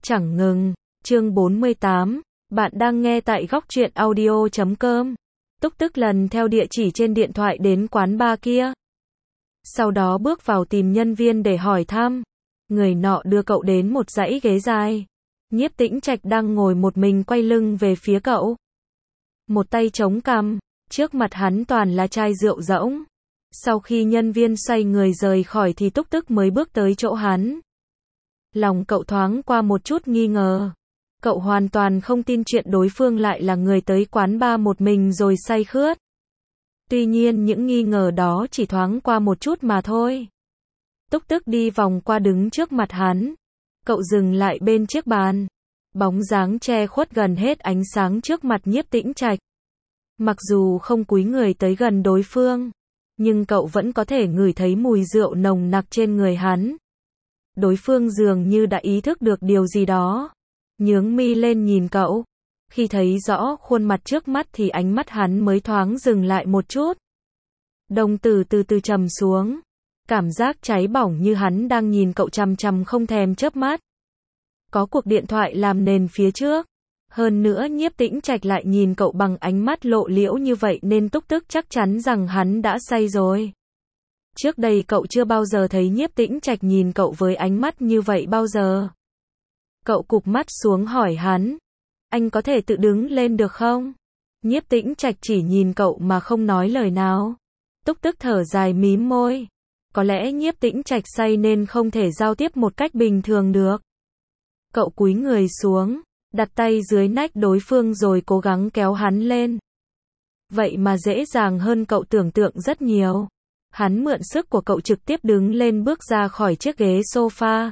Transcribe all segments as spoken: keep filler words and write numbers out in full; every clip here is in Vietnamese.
Chẳng ngừng. Chương bốn mươi tám. Bạn đang nghe tại góc truyện audio chấm com. Túc Tức lần theo địa chỉ trên điện thoại đến quán bar kia. Sau đó bước vào tìm nhân viên để hỏi thăm. Người nọ đưa cậu đến một dãy ghế dài. Nhiếp Tĩnh Trạch đang ngồi một mình quay lưng về phía cậu. Một tay chống cằm, trước mặt hắn toàn là chai rượu rỗng. Sau khi nhân viên xoay người rời khỏi thì Túc Tức mới bước tới chỗ hắn. Lòng cậu thoáng qua một chút nghi ngờ. Cậu hoàn toàn không tin chuyện đối phương lại là người tới quán bar một mình rồi say khướt. Tuy nhiên những nghi ngờ đó chỉ thoáng qua một chút mà thôi. Túc Tức đi vòng qua đứng trước mặt hắn. Cậu dừng lại bên chiếc bàn. Bóng dáng che khuất gần hết ánh sáng trước mặt Nhiếp Tĩnh Trạch. Mặc dù không cúi người tới gần đối phương, nhưng cậu vẫn có thể ngửi thấy mùi rượu nồng nặc trên người hắn. Đối phương dường như đã ý thức được điều gì đó. Nhướng mi lên nhìn cậu. Khi thấy rõ khuôn mặt trước mắt thì ánh mắt hắn mới thoáng dừng lại một chút. Đồng tử từ từ trầm xuống. Cảm giác cháy bỏng như hắn đang nhìn cậu chằm chằm không thèm chớp mắt. Có cuộc điện thoại làm nền phía trước. Hơn nữa Nhiếp Tĩnh Trạch lại nhìn cậu bằng ánh mắt lộ liễu như vậy nên Túc Tức chắc chắn rằng hắn đã say rồi. Trước đây cậu chưa bao giờ thấy Nhiếp Tĩnh Trạch nhìn cậu với ánh mắt như vậy bao giờ. Cậu cụp mắt xuống hỏi hắn. Anh có thể tự đứng lên được không? Nhiếp Tĩnh Trạch chỉ nhìn cậu mà không nói lời nào. Túc Tức thở dài mím môi. Có lẽ Nhiếp Tĩnh Trạch say nên không thể giao tiếp một cách bình thường được. Cậu cúi người xuống, đặt tay dưới nách đối phương rồi cố gắng kéo hắn lên. Vậy mà dễ dàng hơn cậu tưởng tượng rất nhiều. Hắn mượn sức của cậu trực tiếp đứng lên bước ra khỏi chiếc ghế sofa.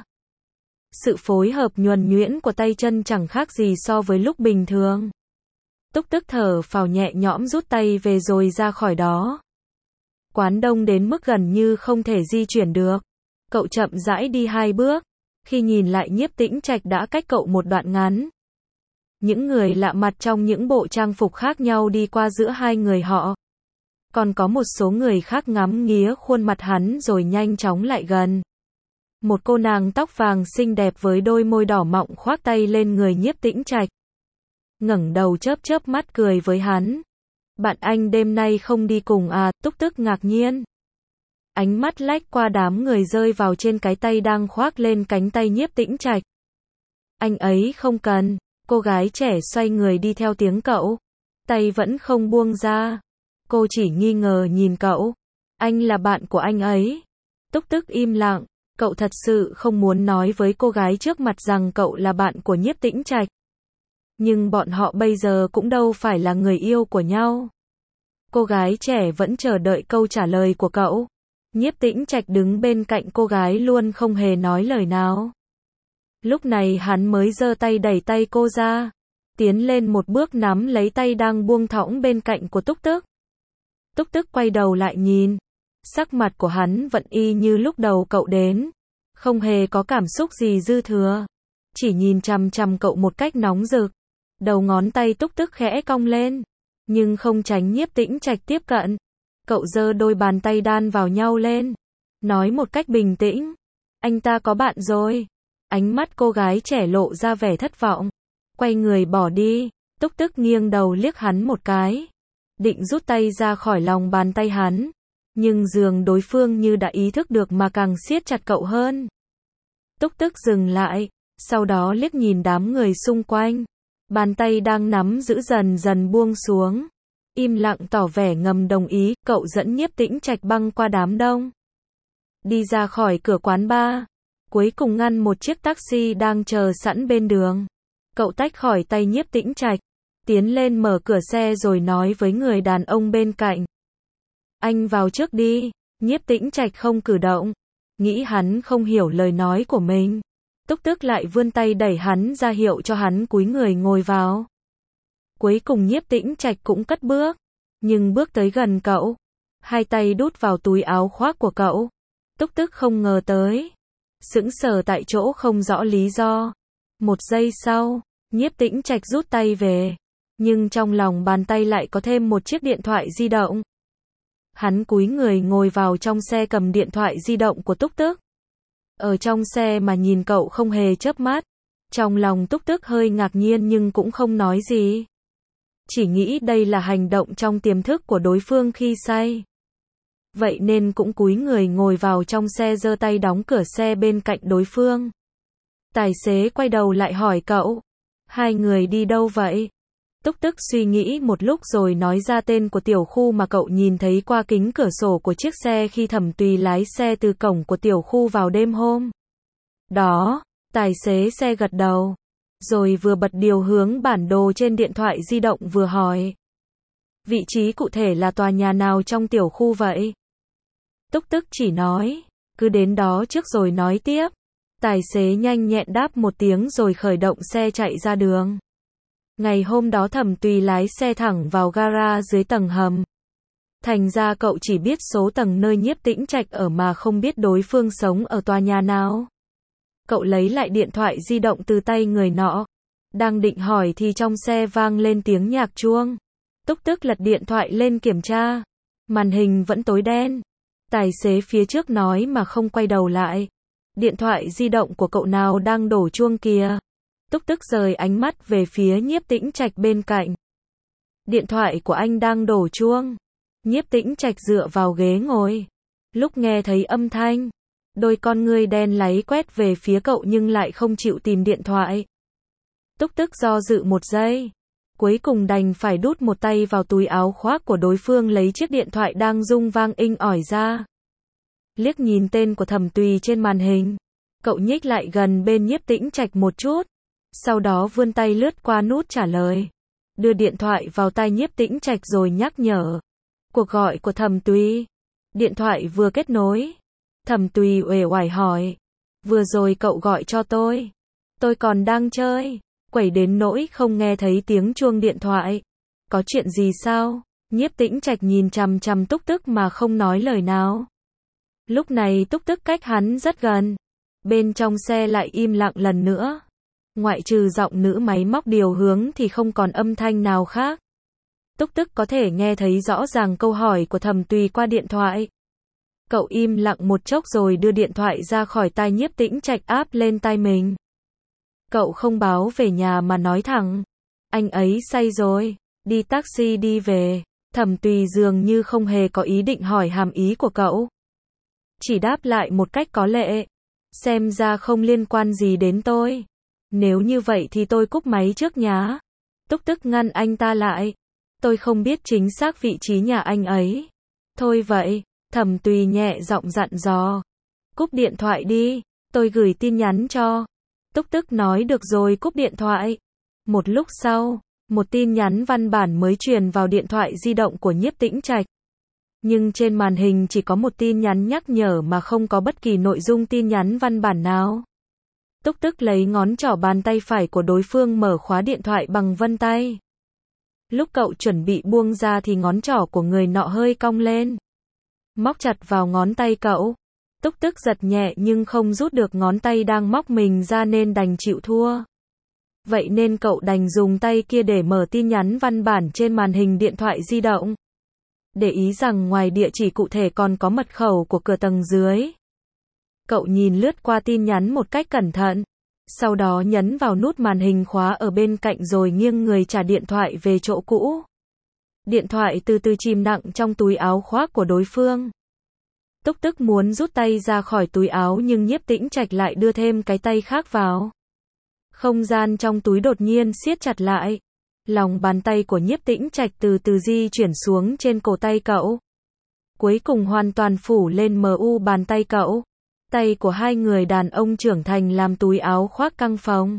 Sự phối hợp nhuần nhuyễn của tay chân chẳng khác gì so với lúc bình thường. Túc Tức thở phào nhẹ nhõm rút tay về rồi ra khỏi đó. Quán đông đến mức gần như không thể di chuyển được. Cậu chậm rãi đi hai bước. Khi nhìn lại Nhiếp Tĩnh Trạch đã cách cậu một đoạn ngắn. Những người lạ mặt trong những bộ trang phục khác nhau đi qua giữa hai người họ. Còn có một số người khác ngắm nghía khuôn mặt hắn rồi nhanh chóng lại gần. Một cô nàng tóc vàng xinh đẹp với đôi môi đỏ mọng khoác tay lên người Nhiếp Tĩnh Trạch. Ngẩng đầu chớp chớp mắt cười với hắn. Bạn anh đêm nay không đi cùng à? Túc Tức ngạc nhiên. Ánh mắt lách qua đám người rơi vào trên cái tay đang khoác lên cánh tay Nhiếp Tĩnh Trạch. Anh ấy không cần. Cô gái trẻ xoay người đi theo tiếng cậu. Tay vẫn không buông ra. Cô chỉ nghi ngờ nhìn cậu. Anh là bạn của anh ấy. Túc Tức im lặng. Cậu thật sự không muốn nói với cô gái trước mặt rằng cậu là bạn của Nhiếp Tĩnh Trạch. Nhưng bọn họ bây giờ cũng đâu phải là người yêu của nhau. Cô gái trẻ vẫn chờ đợi câu trả lời của cậu. Nhiếp Tĩnh Trạch đứng bên cạnh cô gái luôn không hề nói lời nào. Lúc này hắn mới giơ tay đẩy tay cô ra. Tiến lên một bước nắm lấy tay đang buông thõng bên cạnh của Túc Tức. Túc Tức quay đầu lại nhìn. Sắc mặt của hắn vẫn y như lúc đầu cậu đến. Không hề có cảm xúc gì dư thừa. Chỉ nhìn chằm chằm cậu một cách nóng rực. Đầu ngón tay Túc Tức khẽ cong lên. Nhưng không tránh Nhiếp Tĩnh Trạch tiếp cận. Cậu giơ đôi bàn tay đan vào nhau lên. Nói một cách bình tĩnh. Anh ta có bạn rồi. Ánh mắt cô gái trẻ lộ ra vẻ thất vọng. Quay người bỏ đi. Túc Tức nghiêng đầu liếc hắn một cái. Định rút tay ra khỏi lòng bàn tay hắn. Nhưng dường đối phương như đã ý thức được mà càng siết chặt cậu hơn. Túc Tức dừng lại. Sau đó liếc nhìn đám người xung quanh. Bàn tay đang nắm giữ dần dần buông xuống. Im lặng tỏ vẻ ngầm đồng ý. Cậu dẫn Nhiếp Tĩnh Trạch băng qua đám đông. Đi ra khỏi cửa quán bar. Cuối cùng ngăn một chiếc taxi đang chờ sẵn bên đường. Cậu tách khỏi tay Nhiếp Tĩnh Trạch. Tiến lên mở cửa xe rồi nói với người đàn ông bên cạnh. Anh vào trước đi. Nhiếp Tĩnh Trạch không cử động. Nghĩ hắn không hiểu lời nói của mình. Túc Tức lại vươn tay đẩy hắn ra hiệu cho hắn cúi người ngồi vào. Cuối cùng Nhiếp Tĩnh Trạch cũng cất bước. Nhưng bước tới gần cậu. Hai tay đút vào túi áo khoác của cậu. Túc Tức không ngờ tới. Sững sờ tại chỗ không rõ lý do. Một giây sau, Nhiếp Tĩnh Trạch rút tay về. Nhưng trong lòng bàn tay lại có thêm một chiếc điện thoại di động. Hắn cúi người ngồi vào trong xe cầm điện thoại di động của Túc Tức. Ở trong xe mà nhìn cậu không hề chớp mắt. Trong lòng Túc Tức hơi ngạc nhiên nhưng cũng không nói gì. Chỉ nghĩ đây là hành động trong tiềm thức của đối phương khi say. Vậy nên cũng cúi người ngồi vào trong xe, giơ tay đóng cửa xe bên cạnh đối phương. Tài xế quay đầu lại hỏi cậu, hai người đi đâu vậy? Túc Tức suy nghĩ một lúc rồi nói ra tên của tiểu khu mà cậu nhìn thấy qua kính cửa sổ của chiếc xe khi Thẩm Tùy lái xe từ cổng của tiểu khu vào đêm hôm đó. Tài xế xe gật đầu, rồi vừa bật điều hướng bản đồ trên điện thoại di động vừa hỏi, vị trí cụ thể là tòa nhà nào trong tiểu khu vậy? Túc Tức chỉ nói, cứ đến đó trước rồi nói tiếp. Tài xế nhanh nhẹn đáp một tiếng rồi khởi động xe chạy ra đường. Ngày hôm đó Thẩm Tùy lái xe thẳng vào gara dưới tầng hầm. Thành ra cậu chỉ biết số tầng nơi Nhiếp Tĩnh Trạch ở mà không biết đối phương sống ở tòa nhà nào. Cậu lấy lại điện thoại di động từ tay người nọ. Đang định hỏi thì trong xe vang lên tiếng nhạc chuông. Túc Tức lật điện thoại lên kiểm tra. Màn hình vẫn tối đen. Tài xế phía trước nói mà không quay đầu lại. Điện thoại di động của cậu nào đang đổ chuông kìa? Túc Tức rời ánh mắt về phía Nhiếp Tĩnh Trạch bên cạnh. Điện thoại của anh đang đổ chuông. Nhiếp Tĩnh Trạch dựa vào ghế ngồi. Lúc nghe thấy âm thanh, đôi con ngươi đen láy quét về phía cậu nhưng lại không chịu tìm điện thoại. Túc Tức do dự một giây, cuối cùng đành phải đút một tay vào túi áo khoác của đối phương lấy chiếc điện thoại đang rung vang inh ỏi ra. Liếc nhìn tên của Thẩm Tùy trên màn hình, cậu nhích lại gần bên Nhiếp Tĩnh Trạch một chút, sau đó vươn tay lướt qua nút trả lời, đưa điện thoại vào tai Nhiếp Tĩnh Trạch rồi nhắc nhở. Cuộc gọi của Thẩm Tùy. Điện thoại vừa kết nối. Thẩm Tùy uể oải hỏi, vừa rồi cậu gọi cho tôi. Tôi còn đang chơi, quẩy đến nỗi không nghe thấy tiếng chuông điện thoại. Có chuyện gì sao? Nhiếp Tĩnh Trạch nhìn chằm chằm Túc Tức mà không nói lời nào. Lúc này Túc Tức cách hắn rất gần. Bên trong xe lại im lặng lần nữa. Ngoại trừ giọng nữ máy móc điều hướng thì không còn âm thanh nào khác. Túc Tức có thể nghe thấy rõ ràng câu hỏi của Thẩm Tùy qua điện thoại. Cậu im lặng một chốc rồi đưa điện thoại ra khỏi tai Nhiếp Tĩnh Trạch áp lên tai mình. Cậu không báo về nhà mà nói thẳng, anh ấy say rồi, đi taxi đi về. Thẩm Tùy dường như không hề có ý định hỏi hàm ý của cậu. Chỉ đáp lại một cách có lệ, xem ra không liên quan gì đến tôi. Nếu như vậy thì tôi cúp máy trước nhá. Túc Tức ngăn anh ta lại. Tôi không biết chính xác vị trí nhà anh ấy. Thôi vậy, Thẩm Tùy nhẹ giọng dặn dò. Cúp điện thoại đi, tôi gửi tin nhắn cho. Túc Tức nói được rồi cúp điện thoại. Một lúc sau, một tin nhắn văn bản mới truyền vào điện thoại di động của Nhiếp Tĩnh Trạch. Nhưng trên màn hình chỉ có một tin nhắn nhắc nhở mà không có bất kỳ nội dung tin nhắn văn bản nào. Túc Tức lấy ngón trỏ bàn tay phải của đối phương mở khóa điện thoại bằng vân tay. Lúc cậu chuẩn bị buông ra thì ngón trỏ của người nọ hơi cong lên, móc chặt vào ngón tay cậu. Túc Tức giật nhẹ nhưng không rút được ngón tay đang móc mình ra nên đành chịu thua. Vậy nên cậu đành dùng tay kia để mở tin nhắn văn bản trên màn hình điện thoại di động. Để ý rằng ngoài địa chỉ cụ thể còn có mật khẩu của cửa tầng dưới. Cậu nhìn lướt qua tin nhắn một cách cẩn thận, sau đó nhấn vào nút màn hình khóa ở bên cạnh rồi nghiêng người trả điện thoại về chỗ cũ. Điện thoại từ từ chìm nặng trong túi áo khoác của đối phương. Túc Tức muốn rút tay ra khỏi túi áo nhưng Nhiếp Tĩnh Trạch lại đưa thêm cái tay khác vào. Không gian trong túi đột nhiên siết chặt lại. Lòng bàn tay của Nhiếp Tĩnh Trạch từ từ di chuyển xuống trên cổ tay cậu. Cuối cùng hoàn toàn phủ lên mờ u bàn tay cậu. Tay của hai người đàn ông trưởng thành làm túi áo khoác căng phồng.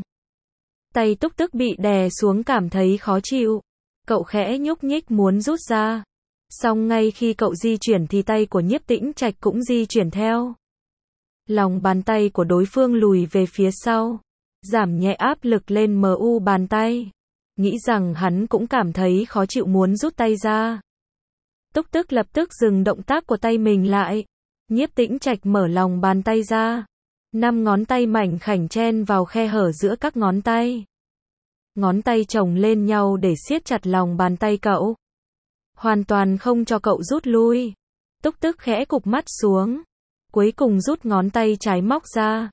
Tay Túc Tức bị đè xuống cảm thấy khó chịu. Cậu khẽ nhúc nhích muốn rút ra. Song ngay khi cậu di chuyển thì tay của Nhiếp Tĩnh Trạch cũng di chuyển theo. Lòng bàn tay của đối phương lùi về phía sau, giảm nhẹ áp lực lên mờ u bàn tay. Nghĩ rằng hắn cũng cảm thấy khó chịu muốn rút tay ra. Túc Tức lập tức dừng động tác của tay mình lại. Nhiếp Tĩnh Trạch mở lòng bàn tay ra. Năm ngón tay mảnh khảnh chen vào khe hở giữa các ngón tay. Ngón tay chồng lên nhau để siết chặt lòng bàn tay cậu. Hoàn toàn không cho cậu rút lui. Túc Tức khẽ cụp mắt xuống. Cuối cùng rút ngón tay trái móc ra.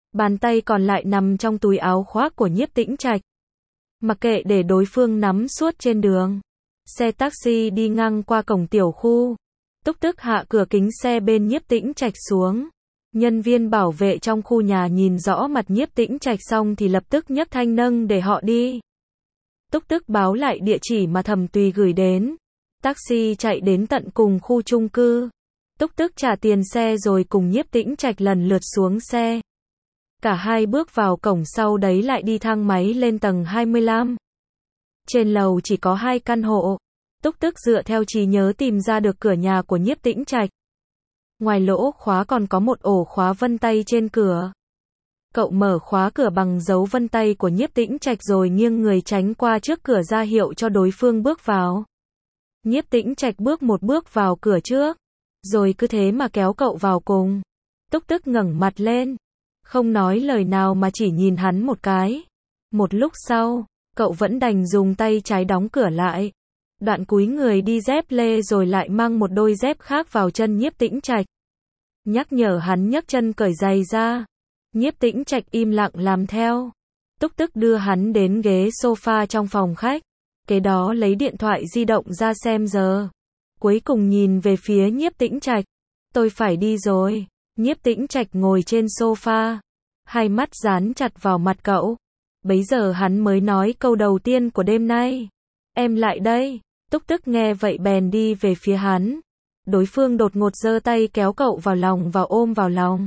Bàn tay còn lại nằm trong túi áo khoác của Nhiếp Tĩnh Trạch. Mặc kệ để đối phương nắm suốt trên đường. Xe taxi đi ngang qua cổng tiểu khu. Túc Túc hạ cửa kính xe bên Nhiếp Tĩnh Trạch xuống. Nhân viên bảo vệ trong khu nhà nhìn rõ mặt Nhiếp Tĩnh Trạch xong thì lập tức nhấc thanh nâng để họ đi. Túc Túc báo lại địa chỉ mà Thẩm Tùy gửi đến. Taxi chạy đến tận cùng khu chung cư. Túc Túc trả tiền xe rồi cùng Nhiếp Tĩnh Trạch lần lượt xuống xe. Cả hai bước vào cổng, sau đấy lại đi thang máy lên tầng hai mươi lăm. Trên lầu chỉ có hai căn hộ. Túc Túc dựa theo trí nhớ tìm ra được cửa nhà của Nhiếp Tĩnh Trạch. Ngoài lỗ khóa còn có một ổ khóa vân tay trên cửa. Cậu mở khóa cửa bằng dấu vân tay của Nhiếp Tĩnh Trạch rồi nghiêng người tránh qua trước cửa ra hiệu cho đối phương bước vào. Nhiếp Tĩnh Trạch bước một bước vào cửa trước, rồi cứ thế mà kéo cậu vào cùng. Túc Túc ngẩng mặt lên, không nói lời nào mà chỉ nhìn hắn một cái. Một lúc sau, cậu vẫn đành dùng tay trái đóng cửa lại. Đoạn cúi người đi dép lê rồi lại mang một đôi dép khác vào chân Nhiếp Tĩnh Trạch. Nhắc nhở hắn nhấc chân cởi giày ra. Nhiếp Tĩnh Trạch im lặng làm theo. Túc Túc đưa hắn đến ghế sofa trong phòng khách. Kế đó lấy điện thoại di động ra xem giờ. Cuối cùng nhìn về phía Nhiếp Tĩnh Trạch. Tôi phải đi rồi. Nhiếp Tĩnh Trạch ngồi trên sofa. Hai mắt dán chặt vào mặt cậu. Bấy giờ hắn mới nói câu đầu tiên của đêm nay. Em lại đây. Túc Túc nghe vậy bèn đi về phía hắn. Đối phương đột ngột giơ tay kéo cậu vào lòng và ôm vào lòng.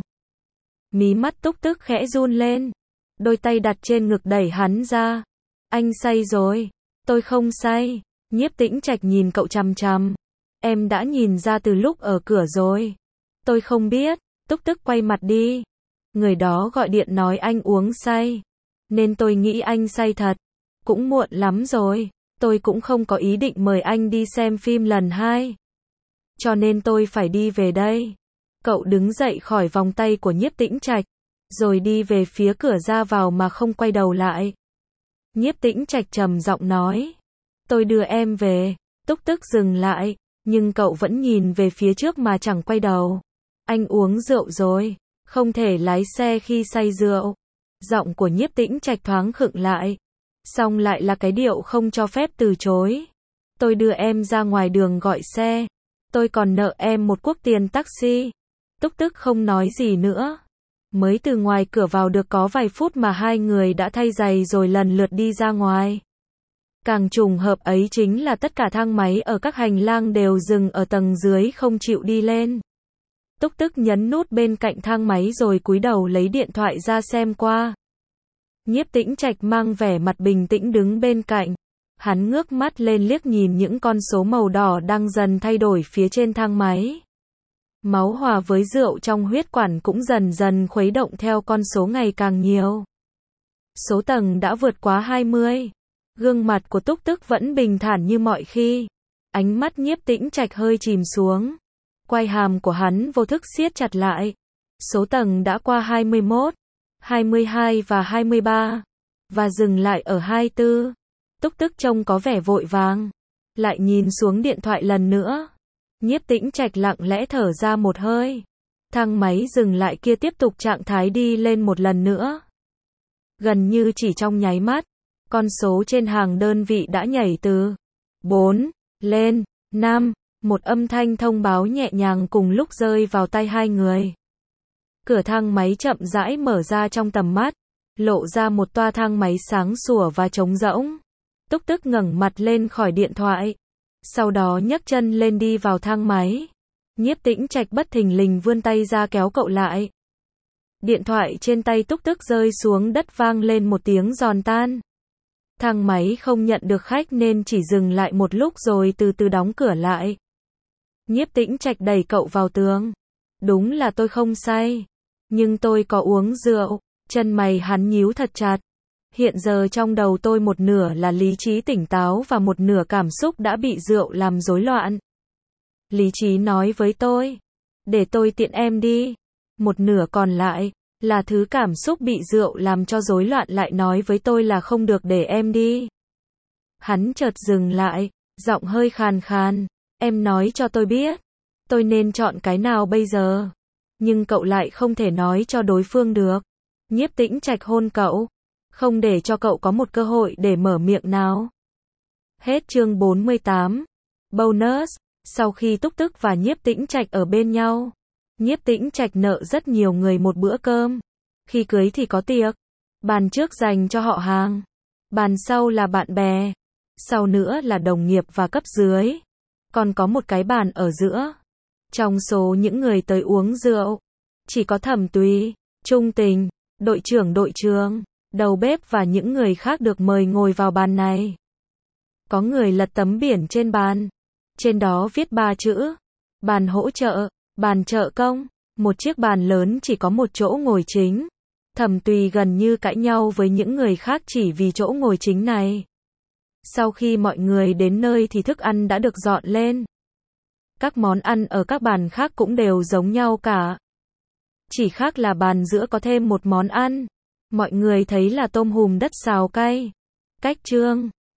Mí mắt Túc Túc khẽ run lên. Đôi tay đặt trên ngực đẩy hắn ra. Anh say rồi. Tôi không say. Nhiếp Tĩnh Trạch nhìn cậu chằm chằm. Em đã nhìn ra từ lúc ở cửa rồi. Tôi không biết. Túc Túc quay mặt đi. Người đó gọi điện nói anh uống say. Nên tôi nghĩ anh say thật. Cũng muộn lắm rồi. Tôi cũng không có ý định mời anh đi xem phim lần hai. Cho nên tôi phải đi về đây. Cậu đứng dậy khỏi vòng tay của Nhiếp Tĩnh Trạch. Rồi đi về phía cửa ra vào mà không quay đầu lại. Nhiếp Tĩnh Trạch trầm giọng nói. Tôi đưa em về. Túc Túc dừng lại. Nhưng cậu vẫn nhìn về phía trước mà chẳng quay đầu. Anh uống rượu rồi. Không thể lái xe khi say rượu. Giọng của Nhiếp Tĩnh Trạch thoáng khựng lại. Xong lại là cái điệu không cho phép từ chối. Tôi đưa em ra ngoài đường gọi xe. Tôi còn nợ em một cuốc tiền taxi. Túc Túc không nói gì nữa. Mới từ ngoài cửa vào được có vài phút mà hai người đã thay giày rồi lần lượt đi ra ngoài. Càng trùng hợp ấy chính là tất cả thang máy ở các hành lang đều dừng ở tầng dưới không chịu đi lên. Túc Túc nhấn nút bên cạnh thang máy rồi cúi đầu lấy điện thoại ra xem qua. Nhiếp Tĩnh Trạch mang vẻ mặt bình tĩnh đứng bên cạnh. Hắn ngước mắt lên liếc nhìn những con số màu đỏ đang dần thay đổi phía trên thang máy. Máu hòa với rượu trong huyết quản cũng dần dần khuấy động theo con số ngày càng nhiều. Số tầng đã vượt quá hai mươi. Gương mặt của Túc Túc vẫn bình thản như mọi khi. Ánh mắt Nhiếp Tĩnh Trạch hơi chìm xuống. Quai hàm của hắn vô thức siết chặt lại. Số tầng đã qua hai mươi mốt, hai mươi hai và hai mươi ba. Và dừng lại ở hai mươi tư. Túc Túc trông có vẻ vội vàng. Lại nhìn xuống điện thoại lần nữa. Nhiếp Tĩnh Trạch lặng lẽ thở ra một hơi. Thang máy dừng lại kia tiếp tục trạng thái đi lên một lần nữa. Gần như chỉ trong nháy mắt, con số trên hàng đơn vị đã nhảy từ bốn lên năm. Một âm thanh thông báo nhẹ nhàng cùng lúc rơi vào tai hai người. Cửa thang máy chậm rãi mở ra trong tầm mắt, lộ ra một toa thang máy sáng sủa và trống rỗng. Túc Túc ngẩng mặt lên khỏi điện thoại, sau đó nhấc chân lên đi vào thang máy. Nhiếp Tĩnh Trạch bất thình lình vươn tay ra kéo cậu lại. Điện thoại trên tay Túc Túc rơi xuống đất vang lên một tiếng giòn tan. Thang máy không nhận được khách nên chỉ dừng lại một lúc rồi từ từ đóng cửa lại. Nhiếp Tĩnh Trạch đẩy cậu vào tường. Đúng là tôi không say, nhưng tôi có uống rượu. Chân mày hắn nhíu thật chặt. Hiện giờ trong đầu tôi một nửa là lý trí tỉnh táo và một nửa cảm xúc đã bị rượu làm rối loạn. Lý trí nói với tôi, để tôi tiện em đi. Một nửa còn lại là thứ cảm xúc bị rượu làm cho rối loạn lại nói với tôi là không được để em đi. Hắn chợt dừng lại, giọng hơi khàn khàn. Em nói cho tôi biết, tôi nên chọn cái nào bây giờ? Nhưng cậu lại không thể nói cho đối phương được. Nhiếp Tĩnh Trạch hôn cậu, không để cho cậu có một cơ hội để mở miệng nào. Hết chương bốn mươi tám. Bonus. Sau khi Túc Tức và Nhiếp Tĩnh Trạch ở bên nhau, Nhiếp Tĩnh Trạch nợ rất nhiều người một bữa cơm. Khi cưới thì có tiệc, bàn trước dành cho họ hàng, bàn sau là bạn bè, sau nữa là đồng nghiệp và cấp dưới, còn có một cái bàn ở giữa. Trong số những người tới uống rượu, chỉ có Thẩm Tùy, Trung Tình, đội trưởng đội trường, đầu bếp và những người khác được mời ngồi vào bàn này. Có người lật tấm biển trên bàn, trên đó viết ba chữ: bàn hỗ trợ, bàn trợ công. Một chiếc bàn lớn chỉ có một chỗ ngồi chính. Thẩm Tùy gần như cãi nhau với những người khác chỉ vì chỗ ngồi chính này. Sau khi mọi người đến nơi thì thức ăn đã được dọn lên. Các món ăn ở các bàn khác cũng đều giống nhau cả. Chỉ khác là bàn giữa có thêm một món ăn. Mọi người thấy là tôm hùm đất xào cay. Cách chương